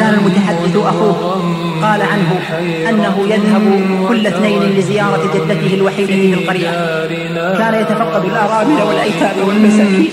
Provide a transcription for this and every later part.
كان المتحدث أخوه قال عنه أنه يذهب كل اثنين لزيارة جدته الوحيدة في القرية. كان يتفقد الأرامل والأيتام والمساكين.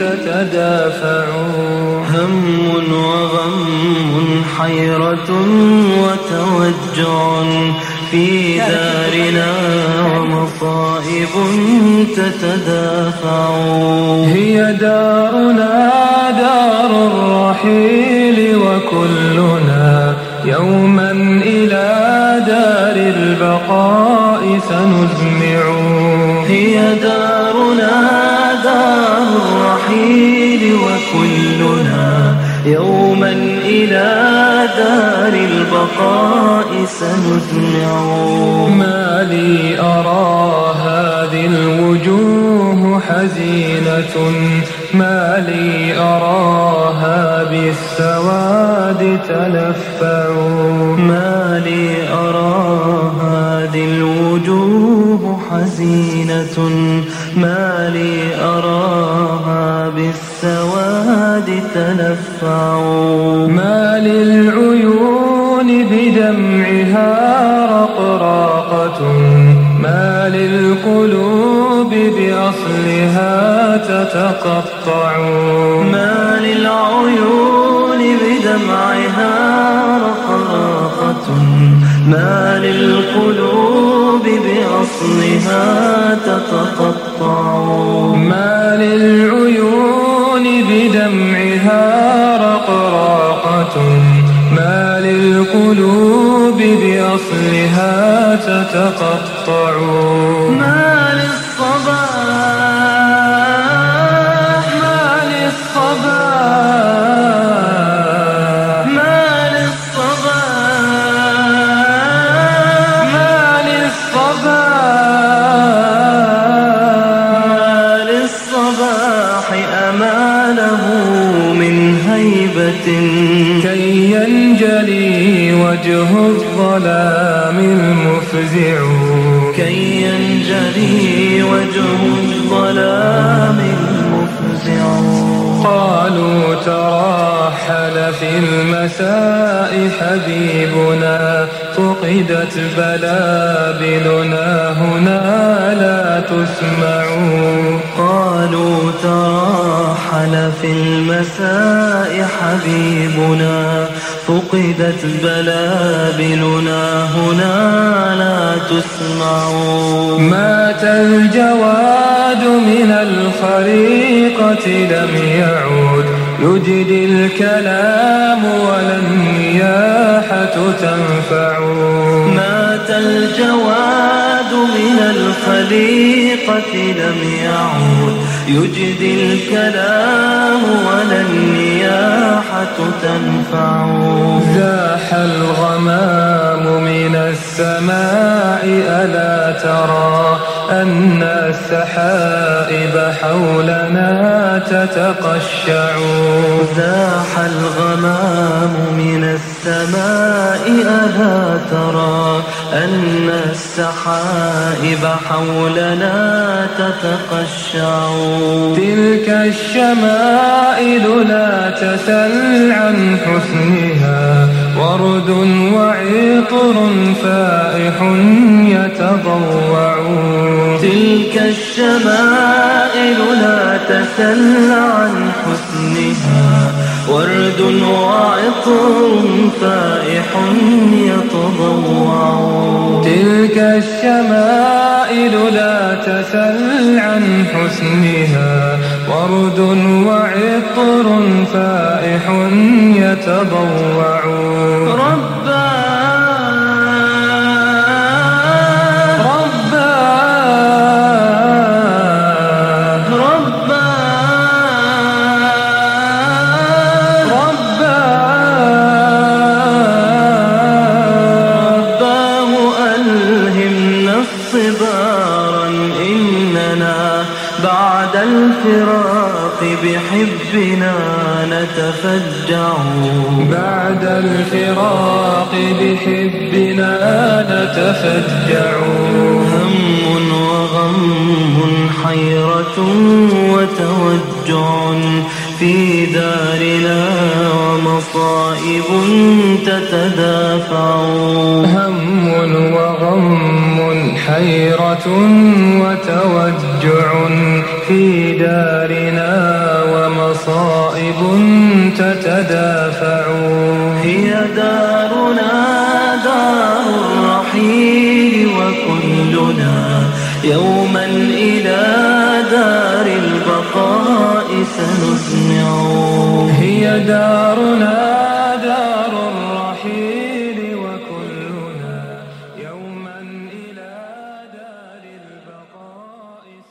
هم وغم حيرة وتوجع في دارنا ومصائب تتدافع. هي دارنا دار الرحيل وكلنا يوما إلى دار البقاء سنجمع. هي دارنا دار الرحيل وكلنا يوما إلى دار البقاء سنجمع. ما لي أرى هذه الوجوه حزينة، ما لي أراها بالسواد تلفع. ما لي أرى هذه الوجوه حزينة، ما لي أراها بالسواد تلفع. ما للعيون بدمعها رقراقة، ما للقلوب بأصلها تتقطع. ما للعيون بدمعها رقراقة، ما للقلوب بأصلها تتقطع. ما للعيون بدمعها رقراقة، ما للقلوب بأصلها تتقطع. ما للصباح ما للصباح ما للصباح ما للصباح أماله من هيبة كي ينجلي وجه الظلام المفزع. كي ينجلي وجه الظلام المفزع. قالوا ترحل في المساء حبيبنا، فقدت بلابلنا هنا لا تسمع. قالوا ترحل في المساء حبيبنا، فقدت بلابلنا هنا لا تسمع. مات الجواد من الخريقة لم يعود، يجدي الكلام ولا النياحة تنفع. مات الجواد من الخليقة لم يعود، يجدي الكلام ولا النياحة تنفع. زاح الغمام من السماء ألا ترى أن السحائب حولنا تتقشع. زاح الغمام من السماء ألا ترى أن السحائب حولنا تتقشع. تلك الشمائل لا تسل عن حسنها، ورد وعطر فائح يتضوع. تلك الشمائل لا تسل عن حسنها، ورد وعطر فائح يتضوع. تلك الشمائل لا تسل عن حسنها، ورد وعطر فائح يتضوع. بعد الفراق بحبنا نتفجع. بعد الفراق بحبنا نتفجع. هم وغم حيرة وتوجع في دارنا ومصائب تتدافع. هم وغم حيرة وتوجع في دارنا ومصائب تتدافع. هي دارنا دار الرحيل وكلنا يوما إلى دار البقاء سنسمع. هي دار